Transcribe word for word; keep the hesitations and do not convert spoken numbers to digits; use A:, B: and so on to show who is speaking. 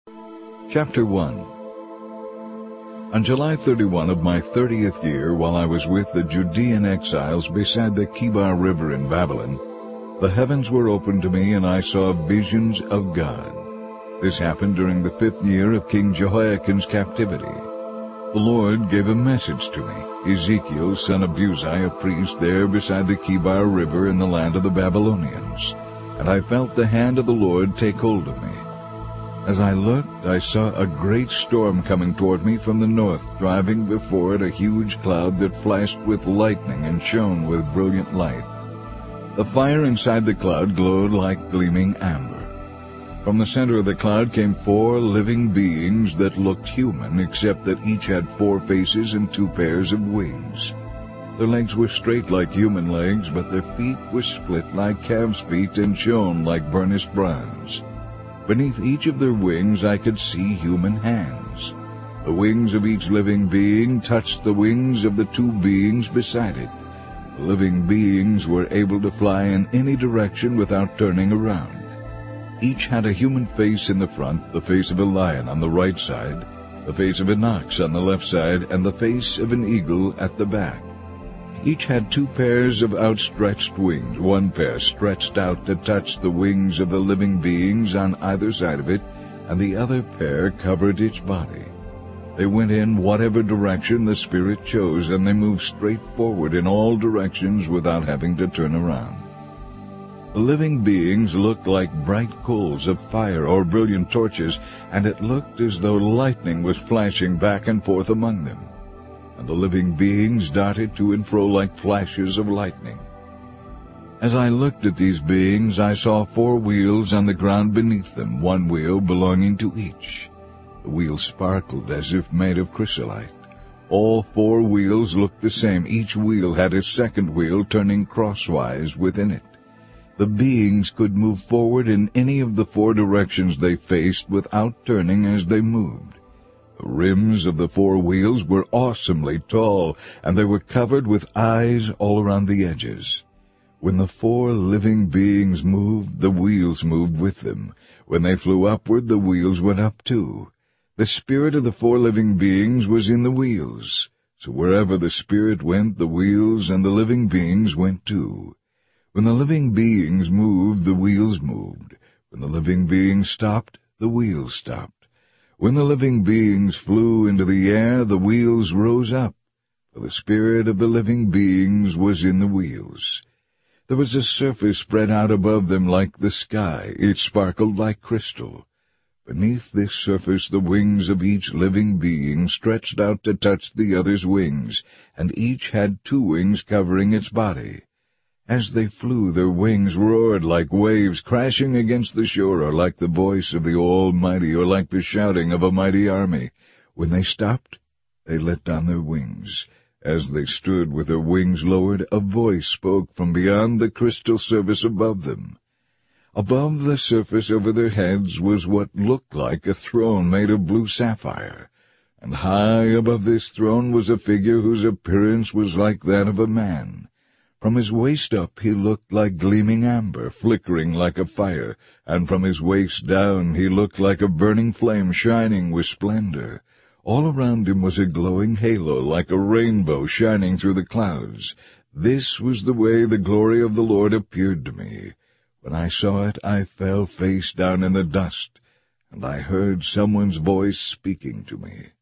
A: Chapter one. On July thirty-first of my thirtieth year, while I was with the Judean exiles beside the Chebar River in Babylon, the heavens were opened to me, and I saw visions of God. This happened during the fifth year of King Jehoiakim's captivity. The Lord gave a message to me, Ezekiel, son of Buzi, a priest there beside the Chebar River in the land of the Babylonians. And I felt the hand of the Lord take hold of me. As I looked, I saw a great storm coming toward me from the north, driving before it a huge cloud that flashed with lightning and shone with brilliant light. The fire inside the cloud glowed like gleaming amber. From the center of the cloud came four living beings that looked human, except that each had four faces and two pairs of wings. Their legs were straight like human legs, but their feet were split like calves' feet and shone like burnished bronze. Beneath each of their wings I could see human hands. The wings of each living being touched the wings of the two beings beside it. The living beings were able to fly in any direction without turning around. Each had a human face in the front, the face of a lion on the right side, the face of an ox on the left side, and the face of an eagle at the back. Each had two pairs of outstretched wings, one pair stretched out to touch the wings of the living beings on either side of it, and the other pair covered its body. They went in whatever direction the Spirit chose, and they moved straight forward in all directions without having to turn around. The living beings looked like bright coals of fire or brilliant torches, and it looked as though lightning was flashing back and forth among them. And the living beings darted to and fro like flashes of lightning. As I looked at these beings, I saw four wheels on the ground beneath them, one wheel belonging to each. The wheels sparkled as if made of chrysolite. All four wheels looked the same. Each wheel had a second wheel turning crosswise within it. The beings could move forward in any of the four directions they faced without turning as they moved. The rims of the four wheels were awesomely tall, and they were covered with eyes all around the edges. When the four living beings moved, the wheels moved with them. When they flew upward, the wheels went up too. The spirit of the four living beings was in the wheels. So wherever the spirit went, the wheels and the living beings went too. When the living beings moved, the wheels moved. When the living beings stopped, the wheels stopped. When the living beings flew into the air, the wheels rose up, for the spirit of the living beings was in the wheels. There was a surface spread out above them like the sky. It sparkled like crystal. Beneath this surface the wings of each living being stretched out to touch the other's wings, and each had two wings covering its body. As they flew, their wings roared like waves crashing against the shore, or like the voice of the Almighty, or like the shouting of a mighty army. When they stopped, they let down their wings. As they stood with their wings lowered, a voice spoke from beyond the crystal surface above them. Above the surface over their heads was what looked like a throne made of blue sapphire, and high above this throne was a figure whose appearance was like that of a man. From his waist up he looked like gleaming amber, flickering like a fire, and from his waist down he looked like a burning flame shining with splendor. All around him was a glowing halo like a rainbow shining through the clouds. This was the way the glory of the Lord appeared to me. When I saw it, I fell face down in the dust, and I heard someone's voice speaking to me.